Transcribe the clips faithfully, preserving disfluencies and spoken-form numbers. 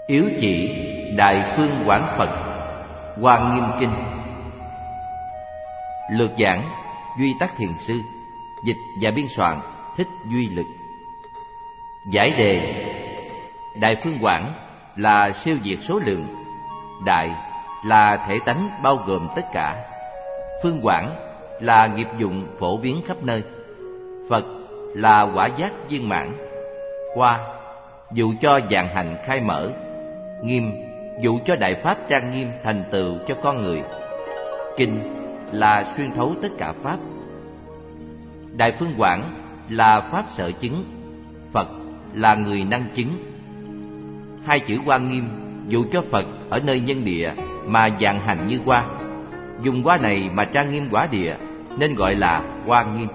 Yếu chỉ Đại Phương Quảng Phật Hoa Nghiêm Kinh. Lược giảng Duy Tác Thiền Sư. Dịch và biên soạn Thích Duy Lực. Giải đề: Đại Phương Quảng là siêu diệt số lượng, Đại là thể tánh bao gồm tất cả, Phương Quảng là nghiệp dụng phổ biến khắp nơi, Phật là quả giác viên mãn, Hoa dụ cho vạn hành khai mở, Nghiêm dụ cho đại pháp trang nghiêm thành tựu cho con người, Kinh là xuyên thấu tất cả pháp. Đại Phương Quảng là pháp sở chứng, Phật là người năng chứng. Hai chữ Hoa Nghiêm dụ cho Phật ở nơi nhân địa mà vạn hành như hoa, dùng hoa này mà trang nghiêm quả địa nên gọi là Hoa Nghiêm.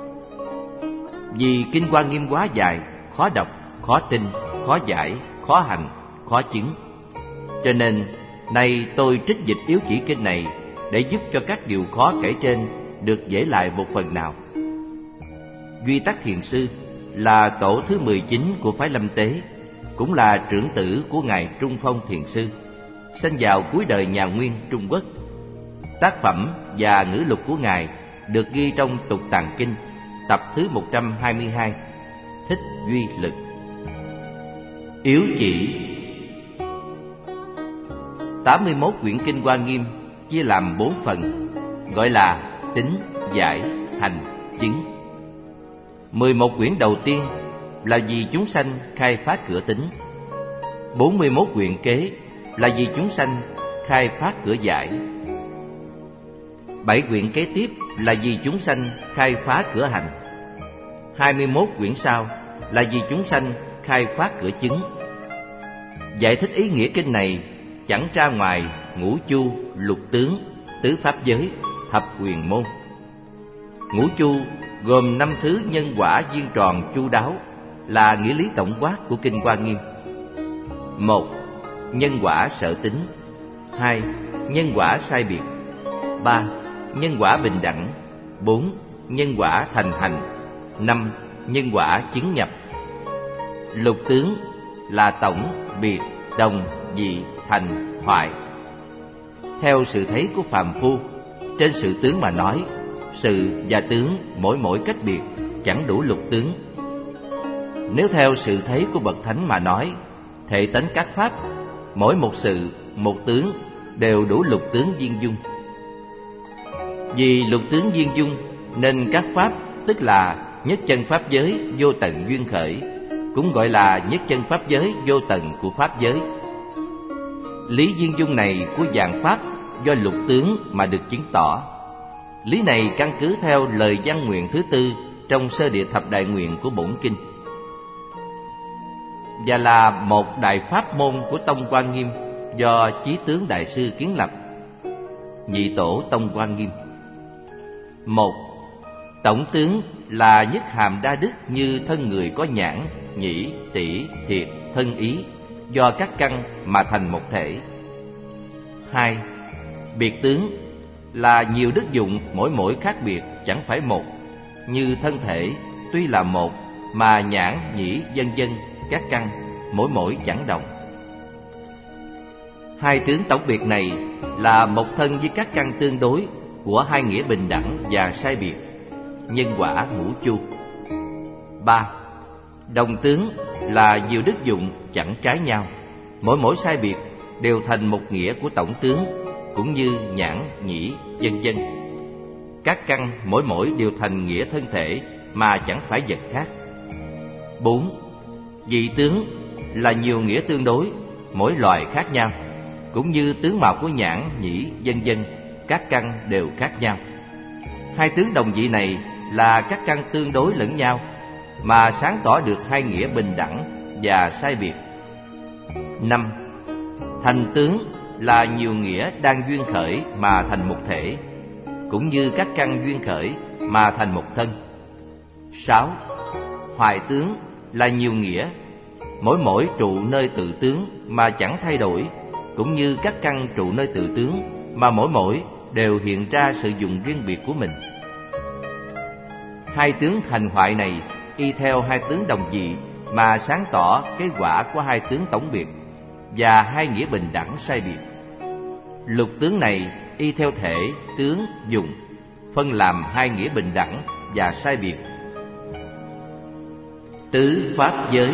Vì kinh Hoa Nghiêm quá dài, khó đọc, khó tin, khó giải, khó hành, khó chứng, cho nên nay tôi trích dịch yếu chỉ kinh này để giúp cho các điều khó kể trên được dễ lại một phần nào. Duy Tác Thiền Sư là tổ thứ mười chín của phái Lâm Tế, cũng là trưởng tử của ngài Trung Phong Thiền Sư, sinh vào cuối đời nhà Nguyên Trung Quốc. Tác phẩm và ngữ lục của ngài được ghi trong Tục Tạng Kinh, tập thứ một trăm hai mươi hai, Thích Duy Lực. Yếu chỉ tám mươi mốt quyển kinh Hoa Nghiêm chia làm bốn phần, gọi là tính, giải, hành, chứng. mười một quyển đầu tiên là vì chúng sanh khai phát cửa tính, bốn mươi mốt quyển kế là vì chúng sanh khai phát cửa giải, bảy quyển kế tiếp là vì chúng sanh khai phá cửa hành, hai mươi mốt quyển sau là vì chúng sanh khai phát cửa chứng. Giải thích ý nghĩa kinh này chẳng ra ngoài ngũ chu, lục tướng, tứ pháp giới, thập quyền môn. Ngũ chu gồm năm thứ nhân quả viên tròn chu đáo, là nghĩa lý tổng quát của kinh Hoa Nghiêm. Một, nhân quả sở tính. Hai, nhân quả sai biệt. Ba, nhân quả bình đẳng. Bốn, nhân quả thành hành. Năm, nhân quả chứng nhập. Lục tướng là tổng, biệt, đồng, dị, thành, hoại. Theo sự thấy của phàm phu, trên sự tướng mà nói, sự và tướng mỗi mỗi cách biệt, chẳng đủ lục tướng. Nếu theo sự thấy của bậc thánh mà nói, thể tánh các pháp, mỗi một sự, một tướng đều đủ lục tướng viên dung. Vì lục tướng viên dung nên các pháp, tức là nhất chân pháp giới vô tận duyên khởi, cũng gọi là nhất chân pháp giới vô tận của pháp giới. Lý viên dung này của vạn pháp do lục tướng mà được chứng tỏ. Lý này căn cứ theo lời văn nguyện thứ tư trong sơ địa thập đại nguyện của bổn kinh, và là một đại pháp môn của tông Hoa Nghiêm do Chí Tướng Đại Sư kiến lập. Nhị tổ tông Hoa Nghiêm. Một, tổng tướng là nhất hàm đa đức như thân người có nhãn, nhĩ, tỷ, thiệt, thân ý, do các căn mà thành một thể. Hai, biệt tướng là nhiều đức dụng mỗi mỗi khác biệt, chẳng phải một, như thân thể tuy là một mà nhãn, nhĩ, vân vân các căn mỗi mỗi chẳng đồng. Hai tướng tổng biệt này là một thân với các căn tương đối của hai nghĩa bình đẳng và sai biệt, nhân quả ngũ chu. Ba, đồng tướng là nhiều đức dụng chẳng trái nhau, mỗi mỗi sai biệt đều thành một nghĩa của tổng tướng, cũng như nhãn, nhĩ, vân vân. Các căn mỗi mỗi đều thành nghĩa thân thể mà chẳng phải vật khác. Bốn, dị tướng là nhiều nghĩa tương đối, mỗi loài khác nhau, cũng như tướng mạo của nhãn, nhĩ, vân vân, các căn đều khác nhau. Hai tướng đồng dị này là các căn tương đối lẫn nhau mà sáng tỏ được hai nghĩa bình đẳng và sai biệt. Năm, thành tướng là nhiều nghĩa đang duyên khởi mà thành một thể, cũng như các căn duyên khởi mà thành một thân. Sáu, hoại tướng là nhiều nghĩa, mỗi mỗi trụ nơi tự tướng mà chẳng thay đổi, cũng như các căn trụ nơi tự tướng mà mỗi mỗi đều hiện ra sự dụng riêng biệt của mình. Hai tướng thành hoại này y theo hai tướng đồng dị mà sáng tỏ cái quả của hai tướng tổng biệt, và hai nghĩa bình đẳng sai biệt. Lục tướng này y theo thể, tướng, dụng, phân làm hai nghĩa bình đẳng và sai biệt. Tứ pháp giới.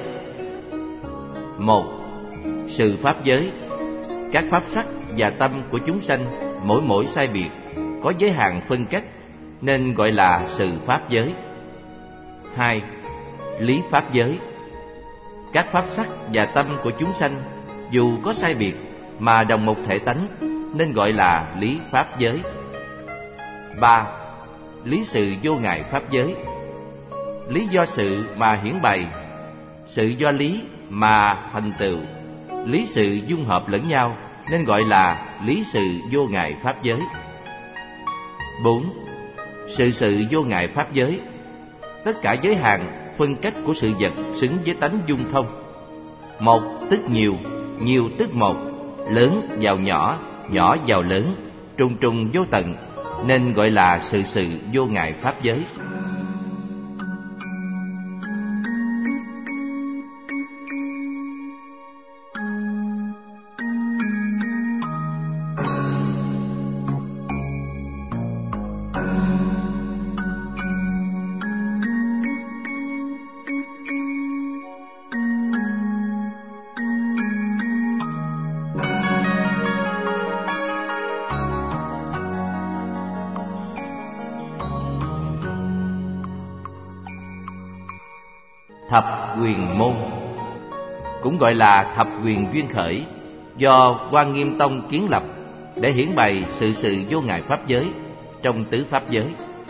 Một. Sự pháp giới. Các pháp sắc và tâm của chúng sanh mỗi mỗi sai biệt, có giới hạn phân cách, nên gọi là sự pháp giới. Hai. Lý pháp giới. Các pháp sắc và tâm của chúng sanh dù có sai biệt mà đồng một thể tánh, nên gọi là lý pháp giới. Ba. Lý sự vô ngại pháp giới. Lý do sự mà hiển bày, sự do lý mà thành tựu, lý sự dung hợp lẫn nhau, nên gọi là lý sự vô ngại pháp giới. Bốn. Sự sự vô ngại pháp giới. Tất cả giới hạn phân cách của sự vật xứng với tánh dung thông. Một tức nhiều, nhiều tức một, lớn vào nhỏ, nhỏ vào lớn, trùng trùng vô tận, nên gọi là sự sự vô ngại pháp giới. Thập quyền môn, cũng gọi là thập quyền duyên khởi, do Quan Nghiêm Tông kiến lập để hiển bày sự sự vô ngại pháp giới trong tứ pháp giới.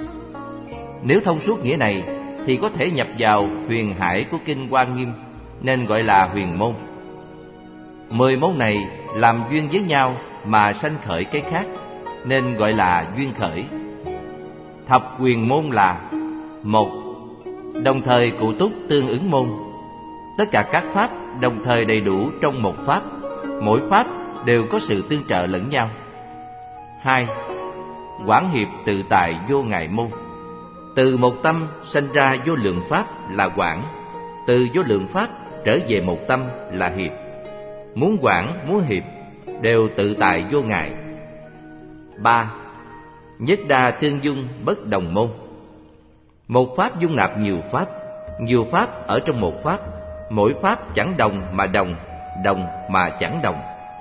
Nếu thông suốt nghĩa này thì có thể nhập vào huyền hải của kinh Quan Nghiêm, nên gọi là huyền môn. Mười môn này làm duyên với nhau mà sanh khởi cái khác, nên gọi là duyên khởi. Thập quyền môn là: một. Đồng thời cụ túc tương ứng môn. Tất cả các pháp đồng thời đầy đủ trong một pháp, mỗi pháp đều có sự tương trợ lẫn nhau. Hai. Quảng hiệp tự tại vô ngại môn. Từ một tâm sanh ra vô lượng pháp là quảng, từ vô lượng pháp trở về một tâm là hiệp. Muốn quảng, muốn hiệp đều tự tại vô ngại. Ba. Nhất đa tương dung bất đồng môn. Một pháp dung nạp nhiều pháp, nhiều pháp ở trong một pháp, mỗi pháp chẳng đồng mà đồng, đồng mà chẳng đồng.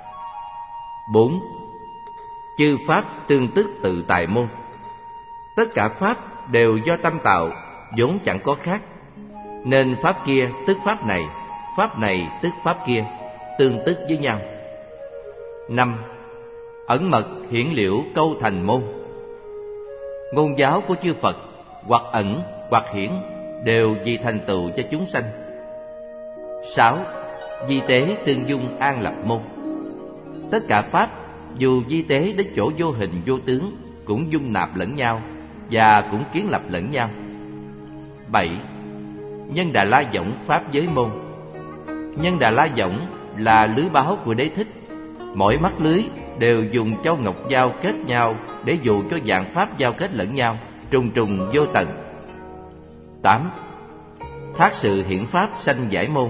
Bốn. Chư pháp tương tức tự tại môn. Tất cả pháp đều do tâm tạo, vốn chẳng có khác, nên pháp kia tức pháp này, pháp này tức pháp kia, tương tức với nhau. Năm. Ẩn mật hiển liễu câu thành môn. Ngôn giáo của chư Phật hoặc ẩn hoặc hiển đều vì thành tựu cho chúng sanh. Sáu. Di tế tương dung an lập môn. Tất cả pháp dù di tế đến chỗ vô hình vô tướng cũng dung nạp lẫn nhau và cũng kiến lập lẫn nhau. Bảy. Nhân Đà La Võng pháp giới môn. Nhân Đà La Võng là lưới báo của Đế Thích. Mỗi mắt lưới đều dùng châu ngọc giao kết nhau để dụ cho vạn pháp giao kết lẫn nhau, trùng trùng vô tận. Tám. Thác sự hiển pháp sanh giải môn.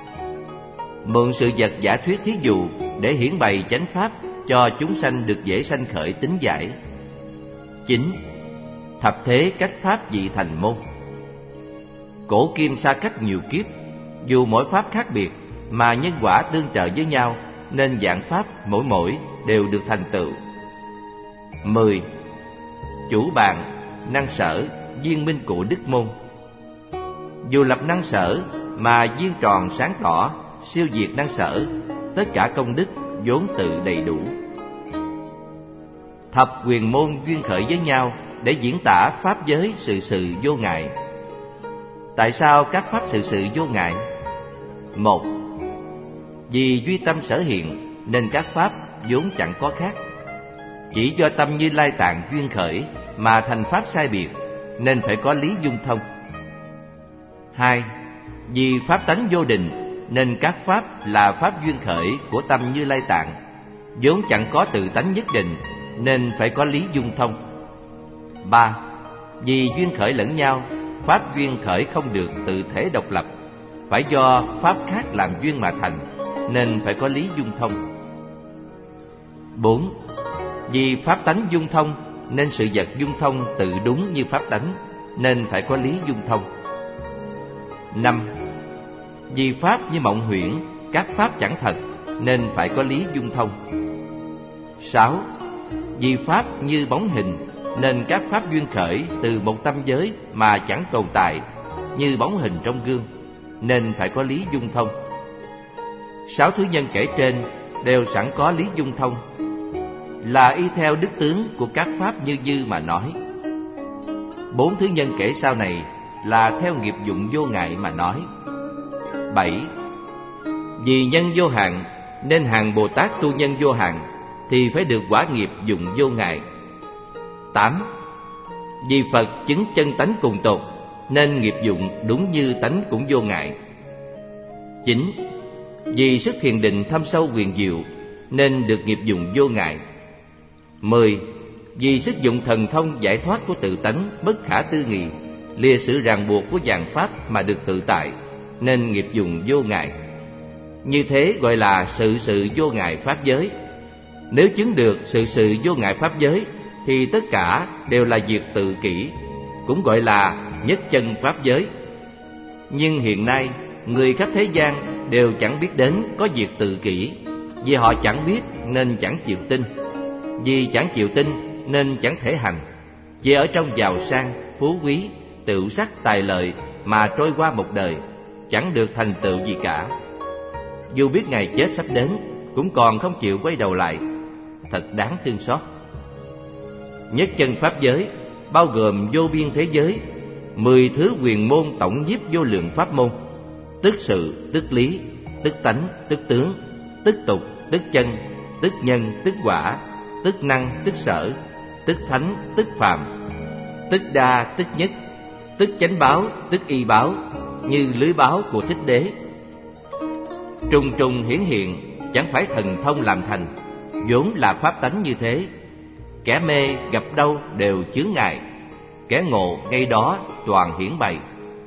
Mượn sự vật giả thuyết thí dụ để hiển bày chánh pháp cho chúng sanh được dễ sanh khởi tính giải. Chín. Thập thế cách pháp dị thành môn. Cổ kim xa cách nhiều kiếp, dù mỗi pháp khác biệt mà nhân quả tương trợ với nhau, nên dạng pháp mỗi mỗi đều được thành tựu. Mười. Chủ bạn năng sở viên minh cụ đức môn. Dù lập năng sở mà viên tròn sáng tỏ, siêu diệt năng sở, tất cả công đức vốn tự đầy đủ. Thập quyền môn duyên khởi với nhau để diễn tả pháp giới sự sự vô ngại. Tại sao các pháp sự sự vô ngại? Một. Vì duy tâm sở hiện nên các pháp vốn chẳng có khác. Chỉ do tâm Như Lai Tạng duyên khởi mà thành pháp sai biệt, nên phải có lý dung thông. Hai. Vì pháp tánh vô định nên các pháp là pháp duyên khởi của tâm Như Lai Tạng, vốn chẳng có tự tánh nhất định, nên phải có lý dung thông. Ba. Vì duyên khởi lẫn nhau, pháp duyên khởi không được tự thể độc lập, phải do pháp khác làm duyên mà thành, nên phải có lý dung thông. Bốn. Vì pháp tánh dung thông nên sự vật dung thông tự đúng như pháp tánh, nên phải có lý dung thông. Năm. Vì pháp như mộng huyễn, các pháp chẳng thật, nên phải có lý dung thông. Sáu. Vì pháp như bóng hình, nên các pháp duyên khởi từ một tâm giới mà chẳng tồn tại, như bóng hình trong gương, nên phải có lý dung thông. Sáu thứ nhân kể trên đều sẵn có lý dung thông, là y theo đức tướng của các pháp như như mà nói. Bốn thứ nhân kể sau này là theo nghiệp dụng vô ngại mà nói. Bảy. Vì nhân vô hạn nên hàng Bồ Tát tu nhân vô hạn thì phải được quả nghiệp dụng vô ngại. Tám. Vì Phật chứng chân tánh cùng tột nên nghiệp dụng đúng như tánh cũng vô ngại. Chín. Vì sức thiền định thâm sâu huyền diệu nên được nghiệp dụng vô ngại. Mười. Vì sức dụng thần thông giải thoát của tự tánh bất khả tư nghị, lìa sự ràng buộc của vạn pháp mà được tự tại, nên nghiệp dụng vô ngại. Như thế gọi là sự sự vô ngại pháp giới. Nếu chứng được sự sự vô ngại pháp giới thì tất cả đều là việc tự kỷ, cũng gọi là nhất chân pháp giới. Nhưng hiện nay người khắp thế gian đều chẳng biết đến có việc tự kỷ, vì họ chẳng biết nên chẳng chịu tin, vì chẳng chịu tin nên chẳng thể hành, chỉ ở trong giàu sang, phú quý, tựu sắc, tài lợi mà trôi qua một đời, chẳng được thành tựu gì cả. Dù biết ngày chết sắp đến cũng còn không chịu quay đầu lại, thật đáng thương xót. Nhất chân pháp giới bao gồm vô biên thế giới, mười thứ quyền môn tổng nhiếp vô lượng pháp môn, tức sự, tức lý, tức tánh, tức tướng, tức tục, tức chân, tức nhân, tức quả, tức năng, tức sở, tức thánh, tức phàm, tức đa, tức nhất, tức chánh báo, tức y báo, như lưới báo của Thích Đế. Trùng trùng hiển hiện, chẳng phải thần thông làm thành, vốn là pháp tánh như thế. Kẻ mê gặp đâu đều chướng ngại, kẻ ngộ ngay đó toàn hiển bày.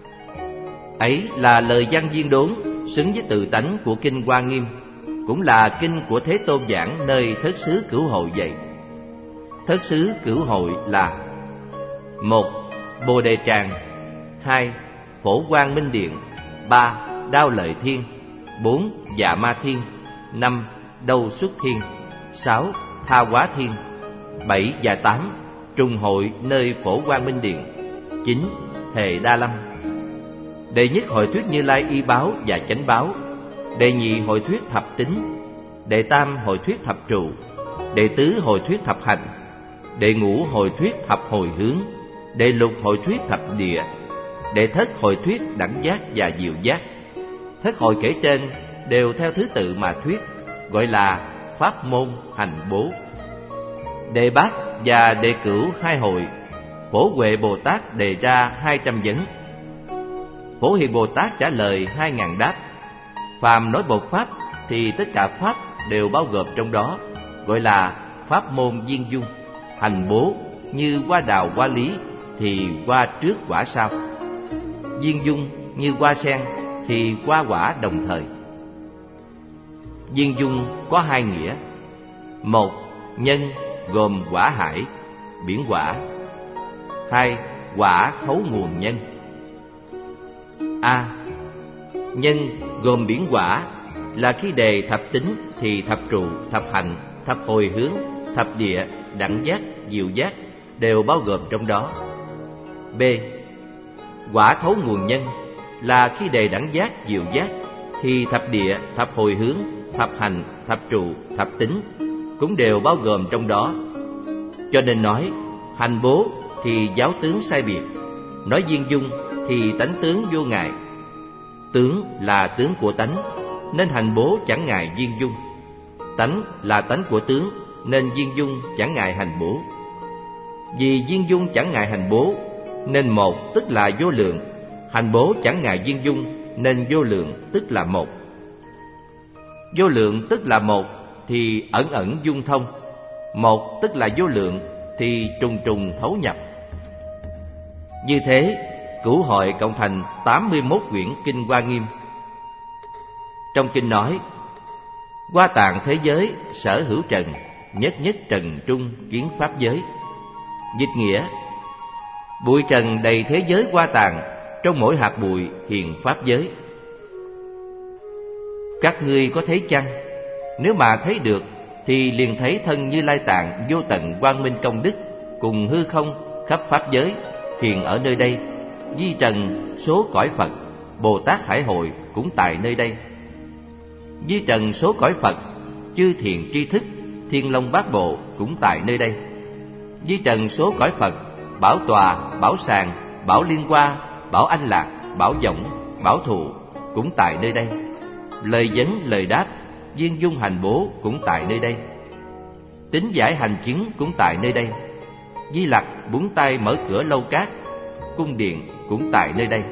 Ấy là lời văn viên đốn xứng với tự tánh của kinh Hoa Nghiêm, cũng là kinh của Thế Tôn giảng nơi thất xứ Cửu Hội dạy. Thất xứ Cửu Hội là: một. Bồ Đề Tràng. Hai. Phổ Quang Minh Điện. Ba. Đao Lợi Thiên. Bốn. Dạ Ma Thiên. Năm. Đâu Xuất Thiên. Sáu. Tha Hóa Thiên. Bảy và tám. Trùng hội nơi Phổ Quang Minh Điện. Chín. Thề Đa Lâm. Đệ nhất hội thuyết Như Lai y báo và chánh báo. Đệ nhị hội thuyết thập tính. Đệ tam hội thuyết thập trụ. Đệ tứ hội thuyết thập hành. Đệ ngũ hội thuyết thập hồi hướng. Đệ lục hội thuyết thập địa. Đệ thất hội thuyết đẳng giác và diệu giác. Thất hội kể trên đều theo thứ tự mà thuyết, gọi là pháp môn hành bố. Đệ bát và đệ cửu hai hội, Phổ Huệ Bồ Tát đề ra hai trăm vấn, Phổ Hiền Bồ Tát trả lời hai ngàn đáp. Phàm nói một pháp thì tất cả pháp đều bao gồm trong đó, gọi là pháp môn viên dung. Hành bố như hoa đào hoa lý thì hoa trước quả sau. Viên dung như hoa sen thì hoa quả đồng thời. Viên dung có hai nghĩa: một, nhân gồm quả hải, biển quả. Hai, quả khấu nguồn nhân. A. Nhân gồm biển quả là khi đề thập tính thì thập trụ, thập hành, thập hồi hướng, thập địa, đẳng giác, diệu giác đều bao gồm trong đó. B. Quả khấu nguồn nhân là khi đề đẳng giác, diệu giác thì thập địa, thập hồi hướng, thập hành, thập trụ, thập tính cũng đều bao gồm trong đó. Cho nên nói hành bố thì giáo tướng sai biệt, nói viên dung thì tánh tướng vô ngại. Tướng là tướng của tánh nên hành bố chẳng ngại viên dung. Tánh là tánh của tướng nên viên dung chẳng ngại hành bố. Vì viên dung chẳng ngại hành bố nên một tức là vô lượng, hành bố chẳng ngại viên dung nên vô lượng tức là một. Vô lượng tức là một thì ẩn ẩn dung thông, một tức là vô lượng thì trùng trùng thấu nhập. Như thế, Cửu Hội cộng thành tám mươi mốt quyển kinh Hoa Nghiêm. Trong kinh nói, Hoa tạng thế giới sở hữu trần, nhất nhất trần trung kiến pháp giới. Dịch nghĩa: bụi trần đầy thế giới hoa tạng, trong mỗi hạt bụi hiện pháp giới. Các ngươi có thấy chăng? Nếu mà thấy được thì liền thấy thân Như Lai Tạng vô tận quang minh công đức cùng hư không khắp pháp giới hiện ở nơi đây. Di trần số cõi Phật, Bồ Tát Hải Hội cũng tại nơi đây. Di trần số cõi Phật, chư thiện tri thức, Thiên Long Bát Bộ cũng tại nơi đây. Di trần số cõi Phật, Bảo Tòa, Bảo Sàng, Bảo Liên Hoa, Bảo Anh Lạc, Bảo Võng, Bảo Thụ cũng tại nơi đây. Lời vấn lời đáp, viên dung hành bố cũng tại nơi đây. Tính giải hành chứng cũng tại nơi đây. Di Lặc búng tay mở cửa lâu cát, cung điện cũng tại nơi đây.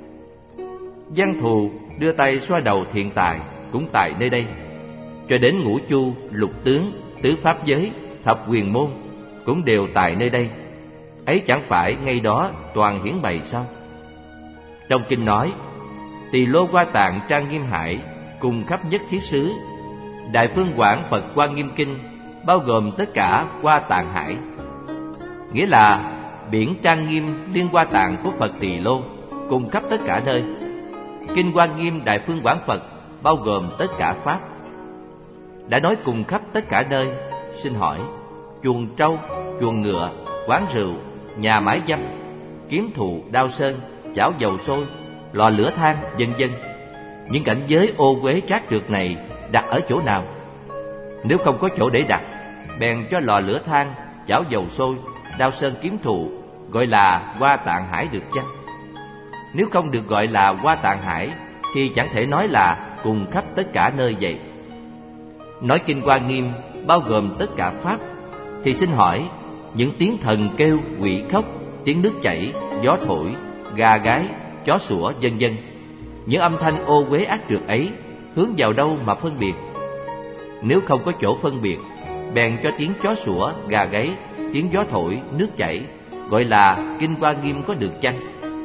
Văn Thù đưa tay xoa đầu thiện tài cũng tại nơi đây. Cho đến ngũ chu, lục tướng, tứ pháp giới, thập quyền môn cũng đều tại nơi đây. Ấy chẳng phải ngay đó toàn hiển bày sao? Trong kinh nói: Tỳ Lô Hoa Tạng trang nghiêm hải, cùng khắp nhất thiết xứ. Đại Phương Quảng Phật Quan Nghiêm Kinh bao gồm tất cả Hoa Tạng hải. Nghĩa là biển trang nghiêm liên Hoa Tạng của Phật Tỳ Lô cùng khắp tất cả nơi. Kinh Hoa Nghiêm Đại Phương Quảng Phật bao gồm tất cả pháp. Đã nói cùng khắp tất cả nơi, xin hỏi chuồng trâu, chuồng ngựa, quán rượu, nhà mái dâm, kiếm thụ, đao sơn, chảo dầu sôi, lò lửa than, vân vân, những cảnh giới ô uế trác trượt này đặt ở chỗ nào? Nếu không có chỗ để đặt, bèn cho lò lửa than, chảo dầu sôi, đao sơn, kiếm thụ gọi là Hoa Tạng hải được chăng? Nếu không được gọi là Hoa Tạng hải thì chẳng thể nói là cùng khắp tất cả nơi vậy. Nói Kinh Hoa Nghiêm bao gồm tất cả pháp thì xin hỏi, những tiếng thần kêu, quỷ khóc, tiếng nước chảy, gió thổi, gà gáy, chó sủa, vân vân, những âm thanh ô uế ác trượt ấy hướng vào đâu mà phân biệt? Nếu không có chỗ phân biệt, bèn cho tiếng chó sủa, gà gáy, tiếng gió thổi, nước chảy gọi là Kinh Hoa Nghiêm có được chăng?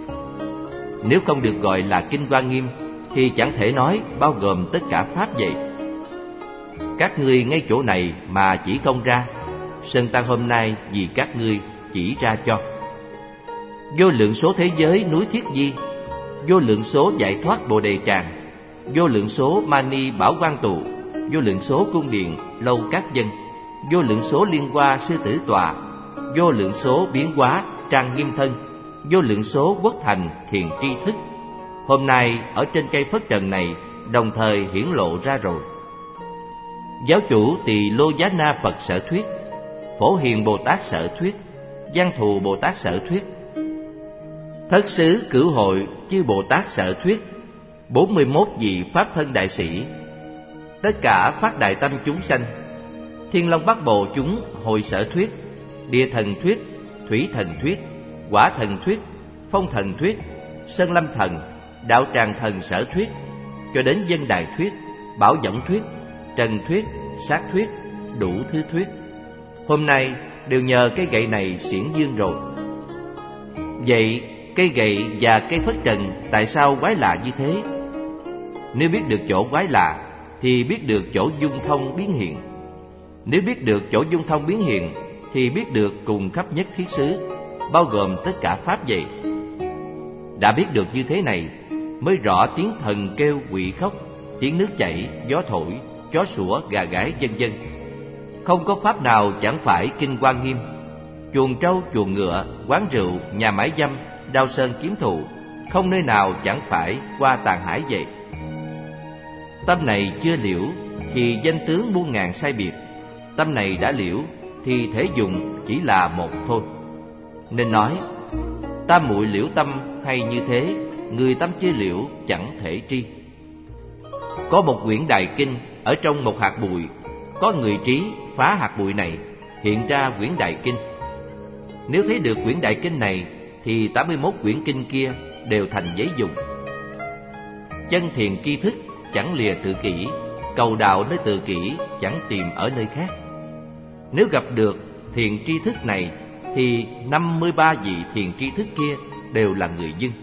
Nếu không được gọi là Kinh Hoa Nghiêm thì chẳng thể nói bao gồm tất cả pháp vậy. Các ngươi ngay chỗ này mà chỉ không ra, Sơn Tăng hôm nay vì các ngươi chỉ ra cho. Vô lượng số thế giới núi Thiết Di, vô lượng số giải thoát Bồ Đề Tràng, vô lượng số Mani Bảo Quang Tụ, vô lượng số cung điện lâu các dân, vô lượng số liên hoa sư tử tòa, vô lượng số biến hóa trang nghiêm thân, vô lượng số quốc thành thiền tri thức, hôm nay ở trên cây phất trần này đồng thời hiển lộ ra rồi. Giáo chủ Tỳ Lô Giá Na Phật sở thuyết, Phổ Hiền Bồ Tát sở thuyết, Văn Thù Bồ Tát sở thuyết, Thất xứ Cửu Hội chư Bồ Tát sở thuyết, bốn mươi mốt vị Pháp thân đại sĩ, tất cả phát đại tâm chúng sanh, Thiên Long Bát Bộ chúng hội sở thuyết, Địa thần thuyết, Thủy thần thuyết, Hỏa thần thuyết, Phong thần thuyết, Sơn Lâm thần, Đạo Tràng thần sở thuyết, cho đến Dân Đài thuyết, Bảo Võng thuyết, Trần thuyết, Sát thuyết, đủ thứ thuyết. Hôm nay đều nhờ cây gậy này xiển dương rồi. Vậy cây gậy và cây phất trần tại sao quái lạ như thế? Nếu biết được chỗ quái lạ thì biết được chỗ dung thông biến hiện. Nếu biết được chỗ dung thông biến hiện thì biết được cùng khắp nhất thiết xứ, bao gồm tất cả pháp vậy. Đã biết được như thế này mới rõ tiếng thần kêu, quỷ khóc, tiếng nước chảy, gió thổi, chó sủa, gà gáy, vân vân. Không có pháp nào chẳng phải Kinh Hoa Nghiêm. Chuồng trâu, chuồng ngựa, quán rượu, nhà mái dâm, đao sơn, kiếm thụ, không nơi nào chẳng phải Hoa Tạng hải vậy. Tâm này chưa liễu thì danh tướng muôn ngàn sai biệt. Tâm này đã liễu thì thể dùng chỉ là một thôi. Nên nói tam muội liễu tâm hay như thế, người tâm chưa liễu chẳng thể tri. Có một quyển đại kinh ở trong một hạt bụi, có người trí phá hạt bụi này, hiện ra quyển đại kinh. Nếu thấy được quyển đại kinh này thì tám mươi mốt quyển kinh kia đều thành giấy dùng. Chân thiền tri thức chẳng lìa tự kỷ, cầu đạo nơi tự kỷ chẳng tìm ở nơi khác. Nếu gặp được thiền tri thức này thì năm mươi ba vị thiền tri thức kia đều là người dưng.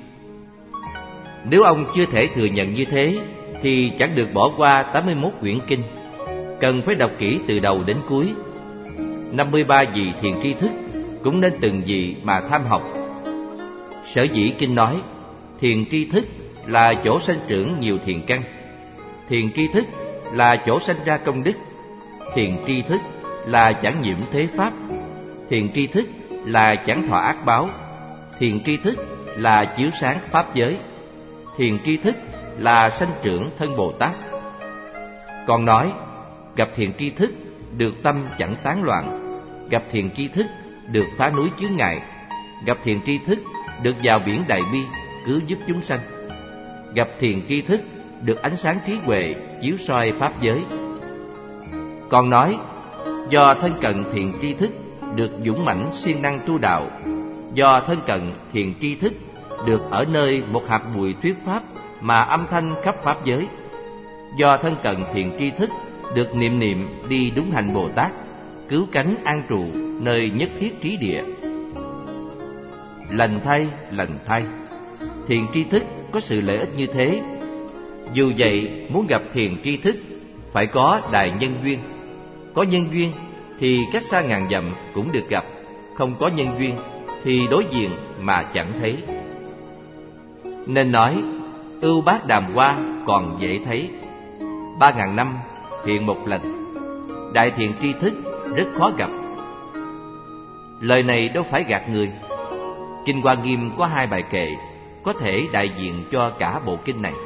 Nếu ông chưa thể thừa nhận như thế thì chẳng được bỏ qua tám mươi mốt quyển kinh. cần phải đọc kỹ từ đầu đến cuối. năm mươi ba vị thiền tri thức cũng nên từng vị mà tham học. Sở dĩ kinh nói thiền tri thức là chỗ sanh trưởng nhiều thiền căn, thiền tri thức là chỗ sanh ra công đức, thiền tri thức là chẳng nhiễm thế pháp, thiền tri thức là chẳng thọ ác báo, thiền tri thức là chiếu sáng pháp giới, thiền tri thức là sanh trưởng thân Bồ Tát. Còn nói gặp thiền tri thức được tâm chẳng tán loạn, gặp thiền tri thức được phá núi chướng ngại, gặp thiền tri thức được vào biển đại bi cứu giúp chúng sanh, gặp thiền tri thức được ánh sáng trí huệ chiếu soi pháp giới. Còn nói do thân cận thiền tri thức được dũng mãnh siêng năng tu đạo, do thân cận thiền tri thức được ở nơi một hạt bụi thuyết pháp mà âm thanh khắp pháp giới, do thân cận thiền tri thức được niệm niệm đi đúng hành Bồ Tát, cứu cánh an trụ nơi nhất thiết trí địa. Lành thay, lành thay, thiền tri thức có sự lợi ích như thế. Dù vậy, muốn gặp thiền tri thức phải có đại nhân duyên. Có nhân duyên thì cách xa ngàn dặm cũng được gặp, không có nhân duyên thì đối diện mà chẳng thấy. Nên nói ưu bát đàm hoa còn dễ thấy, ba ngàn năm hiện một lần. Đại thiền tri thức rất khó gặp. Lời này đâu phải gạt người. Kinh Hoa Nghiêm có hai bài kệ có thể đại diện cho cả bộ kinh này.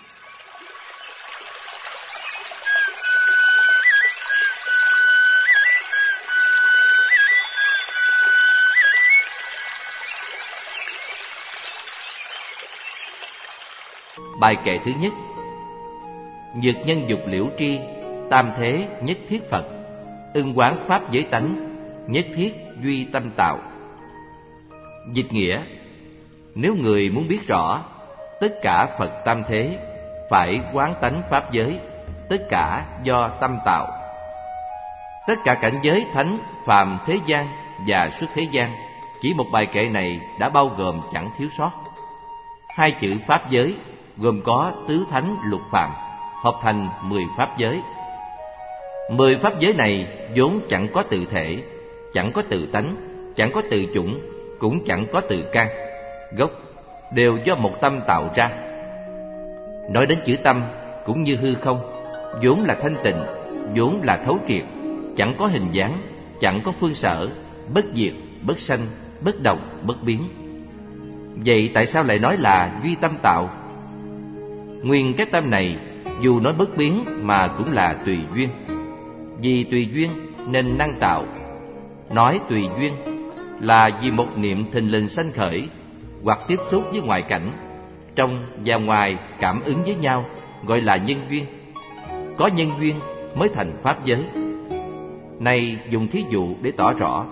Bài kệ thứ nhất: Nhược nhân dục liễu tri, tam thế nhất thiết Phật, ưng quán pháp giới tánh, nhất thiết duy tâm tạo. Dịch nghĩa: nếu người muốn biết rõ tất cả Phật tam thế, phải quán tánh pháp giới, tất cả do tâm tạo. Tất cả cảnh giới thánh, phàm thế gian và xuất thế gian, chỉ một bài kệ này đã bao gồm chẳng thiếu sót. Hai chữ pháp giới gồm có tứ thánh lục phàm, hợp thành mười pháp giới. Mười pháp giới này vốn chẳng có tự thể, chẳng có tự tánh, chẳng có tự chủng, cũng chẳng có tự căn, gốc đều do một tâm tạo ra. Nói đến chữ tâm cũng như hư không, vốn là thanh tịnh, vốn là thấu triệt, chẳng có hình dáng, chẳng có phương sở, bất diệt, bất sanh, bất động, bất biến. Vậy tại sao lại nói là duy tâm tạo? Nguyên cái tâm này dù nói bất biến mà cũng là tùy duyên. Vì tùy duyên nên năng tạo. Nói tùy duyên là vì một niệm thình lình sanh khởi, hoặc tiếp xúc với ngoại cảnh, trong và ngoài cảm ứng với nhau, gọi là nhân duyên. Có nhân duyên mới thành pháp giới. Này dùng thí dụ để tỏ rõ.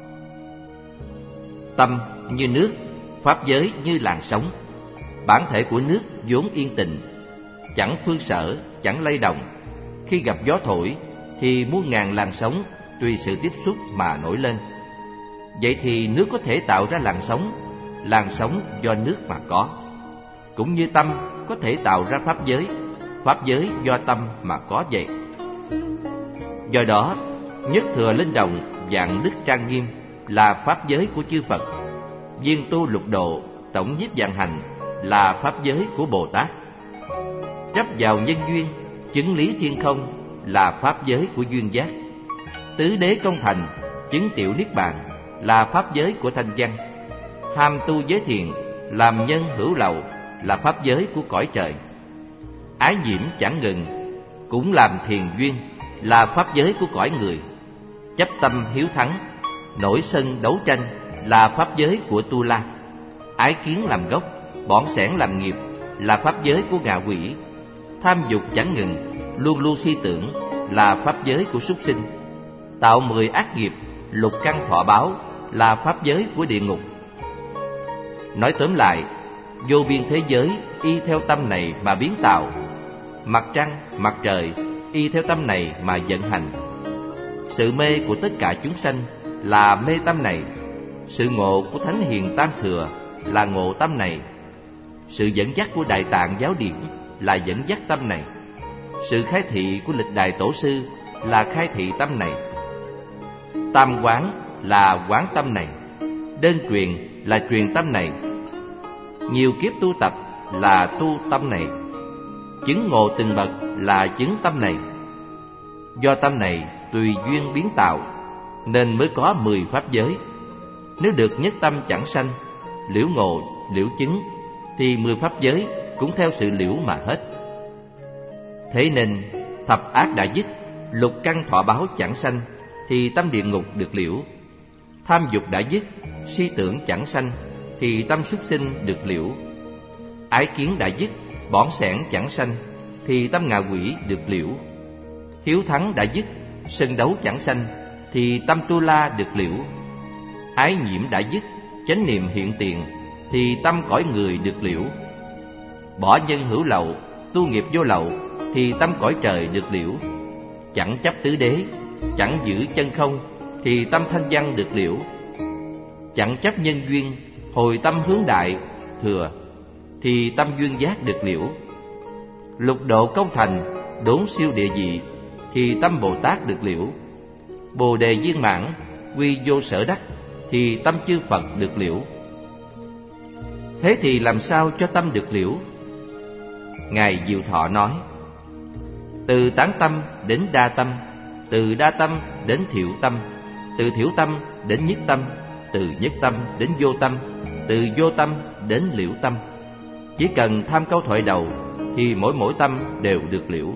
Tâm như nước, pháp giới như làn sóng. Bản thể của nước vốn yên tĩnh, chẳng phương sở, chẳng lay động. Khi gặp gió thổi thì muôn ngàn làn sóng tùy sự tiếp xúc mà nổi lên. Vậy thì nước có thể tạo ra làn sóng, làn sóng do nước mà có. Cũng như tâm có thể tạo ra pháp giới, pháp giới do tâm mà có vậy. Do đó, nhất thừa linh động, vạn đức trang nghiêm là pháp giới của chư Phật. Viên tu lục độ, tổng nhiếp vạn hành là pháp giới của Bồ Tát. Chấp vào nhân duyên, chứng lý thiên không là pháp giới của duyên giác. Tứ đế công thành, chứng tiểu niết bàn là pháp giới của thanh văn. Ham tu giới thiện, làm nhân hữu lậu là pháp giới của cõi trời. Ái nhiễm chẳng ngừng, cũng làm thiền duyên là pháp giới của cõi người. Chấp tâm hiếu thắng, nổi sân đấu tranh là pháp giới của Tu La. Ái kiến làm gốc, bỏn sẻn làm nghiệp là pháp giới của ngạ quỷ. Tham dục chẳng ngừng, luôn luôn suy tưởng là pháp giới của súc sinh. Tạo mười ác nghiệp, lục căn thọ báo là pháp giới của địa ngục. Nói tóm lại, vô biên thế giới y theo tâm này mà biến tạo. Mặt trăng, mặt trời y theo tâm này mà vận hành. Sự mê của tất cả chúng sanh là mê tâm này. Sự ngộ của Thánh Hiền Tam Thừa là ngộ tâm này. Sự dẫn dắt của Đại Tạng Giáo Điển là dẫn dắt tâm này. Sự khai thị của lịch Đại Tổ Sư là khai thị tâm này. Tam quán là quán tâm này. Đơn truyền là truyền tâm này. Nhiều kiếp tu tập là tu tâm này. Chứng ngộ từng bậc là chứng tâm này. Do tâm này tùy duyên biến tạo, nên mới có mười pháp giới. Nếu được nhất tâm chẳng sanh, liễu ngộ, liễu chứng, thì mười pháp giới cũng theo sự liễu mà hết. Thế nên thập ác đã dứt, lục căn thọ báo chẳng sanh, thì tâm địa ngục được liễu. Tham dục đã dứt, suy tưởng chẳng sanh, thì tâm súc sinh được liễu. Ái kiến đã dứt, bỏn sẻn chẳng sanh, thì tâm ngạ quỷ được liễu. Hiếu thắng đã dứt, sân đấu chẳng sanh, thì tâm tu la được liễu. Ái nhiễm đã dứt, chánh niệm hiện tiền, thì tâm cõi người được liễu. Bỏ nhân hữu lậu, tu nghiệp vô lậu, thì tâm cõi trời được liễu. Chẳng chấp tứ đế, chẳng giữ chân không, thì tâm thanh văn được liễu. Chẳng chấp nhân duyên, hồi tâm hướng đại, thừa, thì tâm duyên giác được liễu. Lục độ công thành, đốn siêu địa vị, thì tâm Bồ Tát được liễu. Bồ đề viên mãn, quy vô sở đắc, thì tâm chư Phật được liễu. Thế thì làm sao cho tâm được liễu? Ngài Diệu Thọ nói: từ tán tâm đến đa tâm, từ đa tâm đến thiểu tâm, từ thiểu tâm đến nhất tâm, từ nhất tâm đến vô tâm, từ vô tâm đến liễu tâm. Chỉ cần tham câu thoại đầu, thì mỗi mỗi tâm đều được liễu.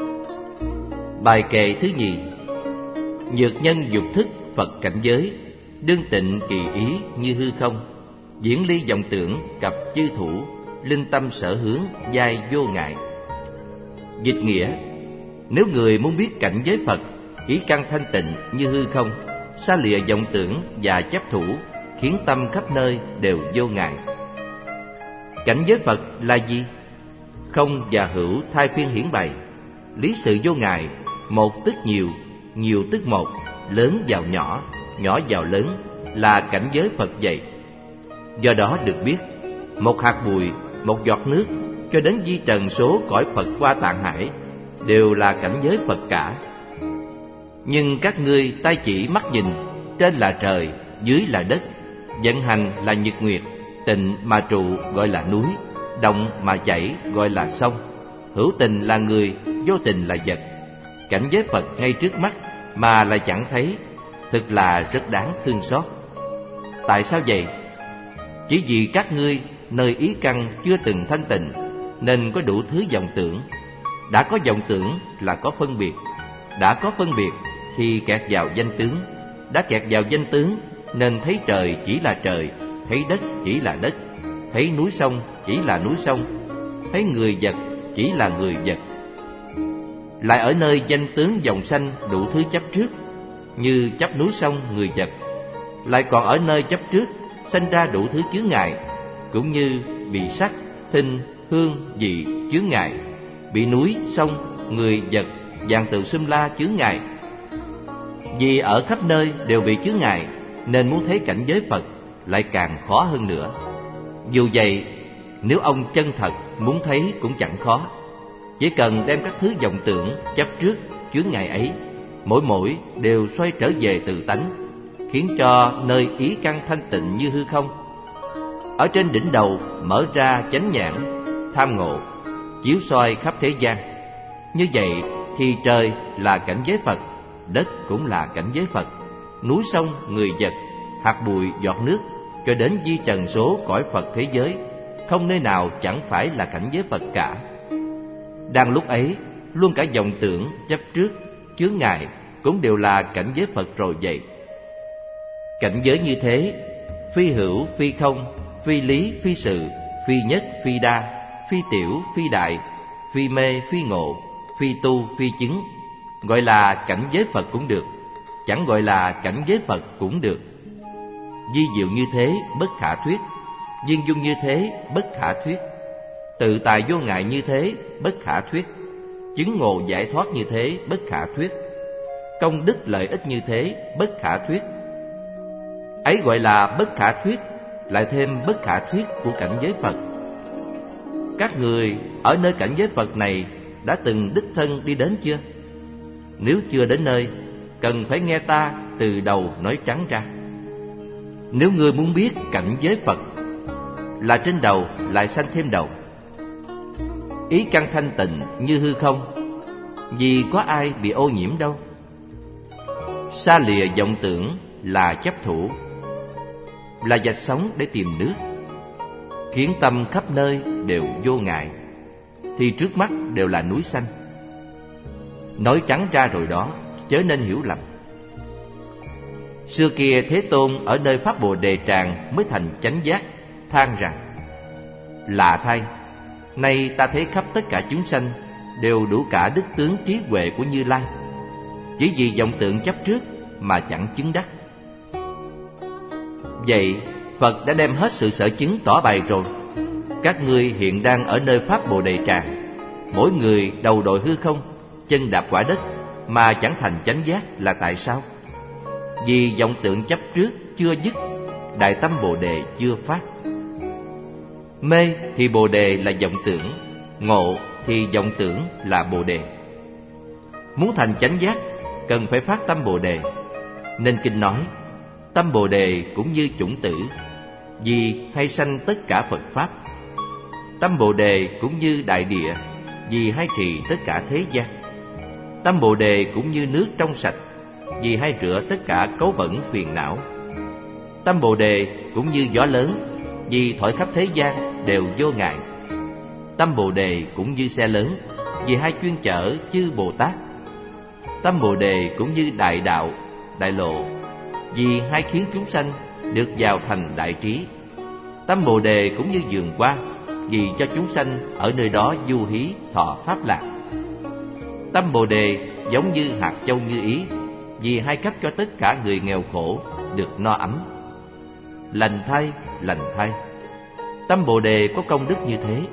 Bài kệ thứ nhì: nhược nhân dục thức Phật cảnh giới, đương tịnh kỳ ý như hư không, diễn ly vọng tưởng cập chư thủ, linh tâm sở hướng giai vô ngại. Dịch nghĩa: nếu người muốn biết cảnh giới Phật, ý căn thanh tịnh như hư không, xa lìa vọng tưởng và chấp thủ, khiến tâm khắp nơi đều vô ngại. Cảnh giới Phật là gì? Không và hữu thay phiên hiển bày. Lý sự vô ngại, một tức nhiều, nhiều tức một, lớn vào nhỏ, nhỏ vào lớn, là cảnh giới Phật vậy. Do đó được biết, một hạt bụi, một giọt nước, cho đến di trần số cõi Phật qua tạng hải, đều là cảnh giới Phật cả. Nhưng các ngươi tay chỉ mắt nhìn, trên là trời, dưới là đất, vận hành là nhật nguyệt, tịnh mà trụ gọi là núi, động mà chảy gọi là sông, hữu tình là người, vô tình là vật. Cảnh giới Phật ngay trước mắt mà lại chẳng thấy, thực là rất đáng thương xót. Tại sao vậy? Chỉ vì các ngươi nơi ý căn chưa từng thanh tịnh, nên có đủ thứ vọng tưởng. Đã có vọng tưởng là có phân biệt, đã có phân biệt thì kẹt vào danh tướng, đã kẹt vào danh tướng nên thấy trời chỉ là trời, thấy đất chỉ là đất, thấy núi sông chỉ là núi sông, thấy người vật chỉ là người vật. Lại ở nơi danh tướng dòng sanh đủ thứ chấp trước, như chấp núi sông người vật. Lại còn ở nơi chấp trước sanh ra đủ thứ chướng ngại, cũng như bị sắc, thinh, hương, vị chướng ngại, bị núi, sông, người vật, vạn tự xum la chướng ngại. Vì ở khắp nơi đều bị chướng ngại, nên muốn thấy cảnh giới Phật lại càng khó hơn nữa. Dù vậy, nếu ông chân thật muốn thấy cũng chẳng khó. Chỉ cần đem các thứ vọng tưởng, chấp trước, chướng ngại ấy, mỗi mỗi đều xoay trở về tự tánh, khiến cho nơi ý căn thanh tịnh như hư không. Ở trên đỉnh đầu mở ra chánh nhãn, tham ngộ, chiếu soi khắp thế gian. Như vậy thì trời là cảnh giới Phật, đất cũng là cảnh giới Phật, núi sông, người vật, hạt bụi, giọt nước, cho đến di trần số cõi Phật thế giới, không nơi nào chẳng phải là cảnh giới Phật cả. Đang lúc ấy, luôn cả vọng tưởng, chấp trước, chướng ngại cũng đều là cảnh giới Phật rồi vậy. Cảnh giới như thế, phi hữu, phi không, phi lý, phi sự, phi nhất, phi đa, phi tiểu, phi đại, phi mê, phi ngộ, phi tu, phi chứng, gọi là cảnh giới Phật cũng được, chẳng gọi là cảnh giới Phật cũng được. Vi diệu như thế bất khả thuyết, viên dung như thế bất khả thuyết, tự tại vô ngại như thế bất khả thuyết, chứng ngộ giải thoát như thế bất khả thuyết, công đức lợi ích như thế bất khả thuyết. Ấy gọi là bất khả thuyết, lại thêm bất khả thuyết của cảnh giới Phật. Các người ở nơi cảnh giới Phật này đã từng đích thân đi đến chưa? nếu chưa đến nơi, cần phải nghe ta từ đầu nói trắng ra. Nếu ngươi muốn biết cảnh giới Phật là trên đầu lại sanh thêm đầu, ý căn thanh tịnh như hư không, vì có ai bị ô nhiễm đâu. Xa lìa vọng tưởng là chấp thủ, là vạch sóng để tìm nước, khiến tâm khắp nơi đều vô ngại, thì trước mắt đều là núi xanh. Nói trắng ra rồi đó, chớ nên hiểu lầm. Xưa kia Thế Tôn ở nơi Pháp Bồ Đề Tràng mới thành chánh giác, than rằng: lạ thay, nay ta thấy khắp tất cả chúng sanh đều đủ cả đức tướng trí huệ của Như Lai, chỉ vì vọng tượng chấp trước mà chẳng chứng đắc. Vậy Phật đã đem hết sự sở chứng tỏ bày rồi. Các ngươi hiện đang ở nơi Pháp Bồ Đề Tràng, mỗi người đầu đội hư không, chân đạp quả đất, mà chẳng thành chánh giác là tại sao? Vì vọng tượng chấp trước chưa dứt, đại tâm Bồ Đề chưa phát. Mê thì Bồ Đề là vọng tưởng, ngộ thì vọng tưởng là Bồ Đề. Muốn thành chánh giác, cần phải phát tâm Bồ Đề. Nên kinh nói, tâm Bồ Đề cũng như chủng tử, vì hay sanh tất cả Phật Pháp. Tâm Bồ Đề cũng như đại địa, vì hay trì tất cả thế gian. Tâm Bồ Đề cũng như nước trong sạch, vì hay rửa tất cả cấu bẩn phiền não. Tâm Bồ Đề cũng như gió lớn, vì thổi khắp thế gian đều vô ngại. Tâm Bồ Đề cũng như xe lớn, vì hay chuyên chở chư Bồ Tát. Tâm Bồ Đề cũng như đại đạo, đại lộ, vì hay khiến chúng sanh được vào thành đại trí. Tâm Bồ Đề cũng như vườn hoa, vì cho chúng sanh ở nơi đó du hí thọ pháp lạc. Tâm Bồ Đề giống như hạt châu như ý, vì hay cấp cho tất cả người nghèo khổ được no ấm. Lành thay, lành thay, tâm Bồ Đề có công đức như thế.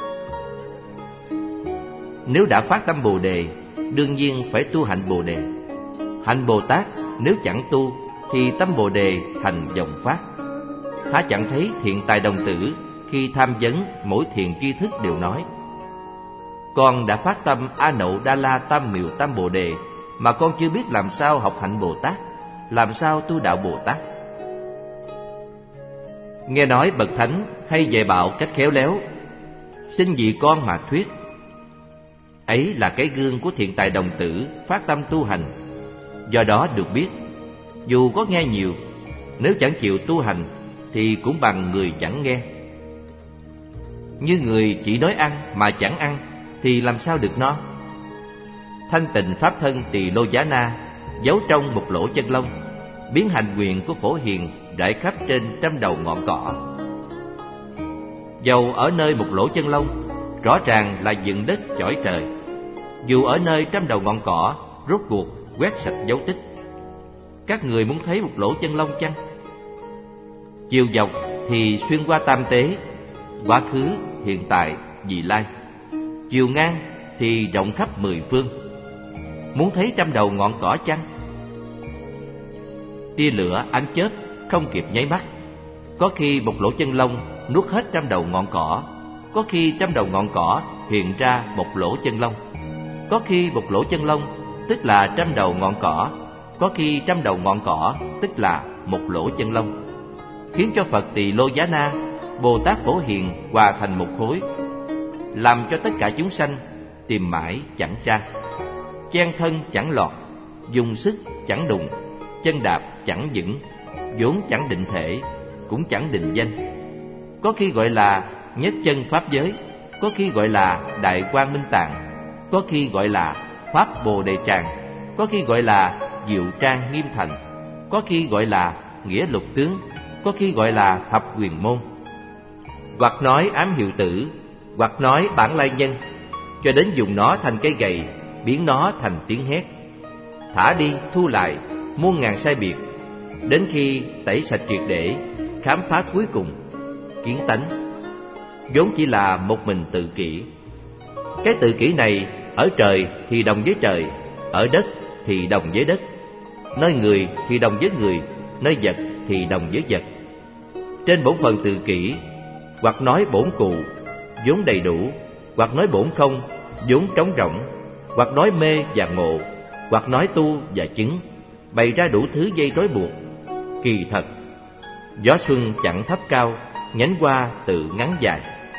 Nếu đã phát tâm Bồ Đề, đương nhiên phải tu hạnh Bồ Đề. Hạnh Bồ Tát nếu chẳng tu, thì tâm Bồ Đề thành vọng phát. Há chẳng thấy thiện tài đồng tử khi tham vấn mỗi thiện tri thức đều nói: con đã phát tâm A Nậu Đa La Tam Miệu Tam Bồ Đề, mà con chưa biết làm sao học hạnh Bồ Tát, làm sao tu đạo Bồ Tát. Nghe nói bậc thánh hay dạy bảo cách khéo léo, xin vì con mà thuyết. Ấy là cái gương của thiện tài đồng tử phát tâm tu hành. Do đó được biết, dù có nghe nhiều, nếu chẳng chịu tu hành thì cũng bằng người chẳng nghe. Như người chỉ nói ăn mà chẳng ăn thì làm sao được no. Thanh tịnh pháp thân Tỳ Lô Giá Na giấu trong một lỗ chân lông, biến hành nguyện của Phổ Hiền rải khắp trên trăm đầu ngọn cỏ. Dầu ở nơi một lỗ chân lông, rõ ràng là dựng đất chỏi trời. Dù ở nơi trăm đầu ngọn cỏ, rốt cuộc quét sạch dấu tích. Các người muốn thấy một lỗ chân lông chăng? Chiều dọc thì xuyên qua tam tế, quá khứ, hiện tại, vị lai. Chiều ngang thì rộng khắp mười phương. Muốn thấy trăm đầu ngọn cỏ chăng? Tia lửa ánh chớp không kịp nháy mắt. Có khi một lỗ chân lông nuốt hết trăm đầu ngọn cỏ, có khi trăm đầu ngọn cỏ hiện ra một lỗ chân lông, có khi một lỗ chân lông tức là trăm đầu ngọn cỏ, có khi trăm đầu ngọn cỏ tức là một lỗ chân lông, khiến cho Phật Tỳ Lô Giá Na, Bồ Tát Phổ Hiền hòa thành một khối, làm cho tất cả chúng sanh tìm mãi chẳng ra, chen thân chẳng lọt, dùng sức chẳng đụng, chân đạp chẳng vững, vốn chẳng định thể, cũng chẳng định danh. Có khi gọi là nhất chân pháp giới, có khi gọi là đại quang minh tạng, có khi gọi là pháp Bồ Đề Tràng, có khi gọi là diệu trang nghiêm thành, có khi gọi là nghĩa lục tướng, có khi gọi là thập quyền môn. Hoặc nói ám hiệu tử, hoặc nói bản lai nhân, cho đến dùng nó thành cây gậy, biến nó thành tiếng hét. Thả đi thu lại muôn ngàn sai biệt, đến khi tẩy sạch triệt để, khám phá cuối cùng. Kiến tánh vốn chỉ là một mình tự kỷ. Cái tự kỷ này ở trời thì đồng với trời, ở đất thì đồng với đất, nơi người thì đồng với người, nơi vật thì đồng với vật. Trên bổn phận tự kỷ, hoặc nói bổn cụ vốn đầy đủ, hoặc nói bổn không vốn trống rỗng, hoặc nói mê và ngộ, hoặc nói tu và chứng, bày ra đủ thứ dây trói buộc. Kỳ thật, gió xuân chẳng thấp cao, nhánh hoa tự ngắn dài.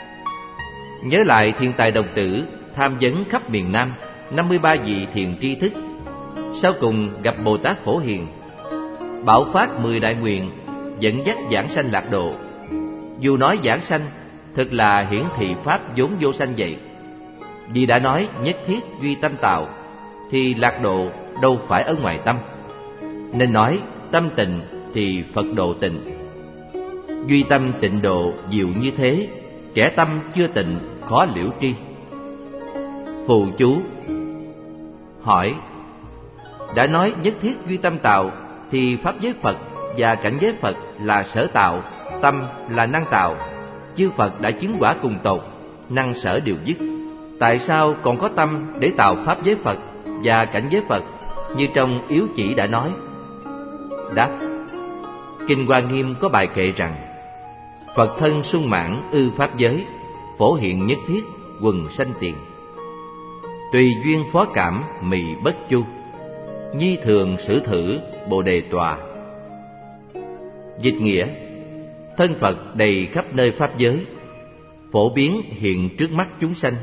Nhớ lại thiên tài đồng tử tham vấn khắp miền Nam, năm mươi ba vị thiền tri thức, sau cùng gặp Bồ Tát Phổ Hiền, bảo phát mười đại nguyện, dẫn dắt giảng sanh lạc độ. Dù nói giảng sanh, thực là hiển thị pháp vốn vô sanh vậy. Vì đã nói nhất thiết duy tâm tạo, thì lạc độ đâu phải ở ngoài tâm. Nên nói tâm tịnh thì Phật độ tịnh. Duy tâm tịnh độ diệu như thế, kẻ tâm chưa tịnh khó liễu tri. Phù chú hỏi: đã nói nhất thiết duy tâm tạo, thì pháp giới Phật và cảnh giới Phật là sở tạo, tâm là năng tạo. Chư Phật đã chứng quả cùng tột, năng sở đều dứt. Tại sao còn có tâm để tạo pháp giới Phật và cảnh giới Phật, như trong yếu chỉ đã nói? Đáp: Kinh Hoa Nghiêm có bài kệ rằng: Phật thân sung mãn ư pháp giới, phổ hiện nhất thiết quần sanh tiền. Tùy duyên phó cảm mì bất chu, nhi thường xử thử bồ đề tòa. Dịch nghĩa: thân Phật đầy khắp nơi pháp giới, phổ biến hiện trước mắt chúng sanh.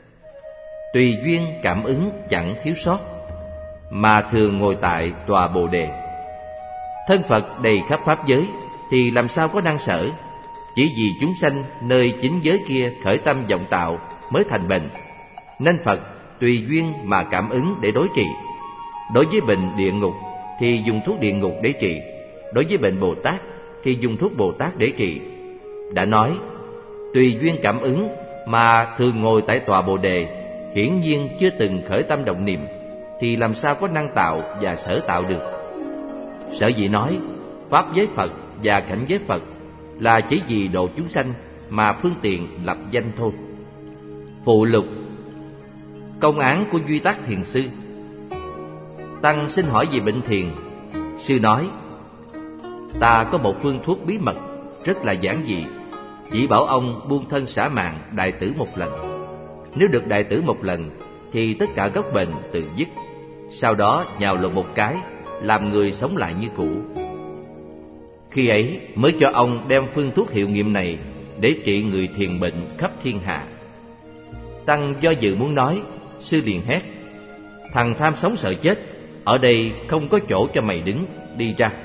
Tùy duyên cảm ứng chẳng thiếu sót, mà thường ngồi tại tòa bồ đề. Thân Phật đầy khắp pháp giới thì làm sao có năng sở? Chỉ vì chúng sanh nơi chính giới kia khởi tâm vọng tạo mới thành bệnh, nên Phật tùy duyên mà cảm ứng để đối trị. Đối với bệnh địa ngục thì dùng thuốc địa ngục để trị, đối với bệnh Bồ Tát thì dùng thuốc Bồ Tát để trị. Đã nói tùy duyên cảm ứng mà thường ngồi tại tòa bồ đề, hiển nhiên chưa từng khởi tâm động niệm, thì làm sao có năng tạo và sở tạo được. Sở dĩ nói pháp giới Phật và cảnh giới Phật là chỉ vì độ chúng sanh mà phương tiện lập danh thôi. Phụ lục: công án của Duy Tác Thiền Sư. Tăng xin hỏi về bệnh thiền. Sư nói: ta có một phương thuốc bí mật rất là giản dị, chỉ bảo ông buông thân xả mạng đại tử một lần. Nếu được đại tử một lần thì tất cả gốc bệnh tự dứt, sau đó nhào lộn một cái, làm người sống lại như cũ. Khi ấy mới cho ông đem phương thuốc hiệu nghiệm này để trị người thiền bệnh khắp thiên hạ. Tăng do dự muốn nói, sư liền hét: thằng tham sống sợ chết, ở đây không có chỗ cho mày đứng, đi ra.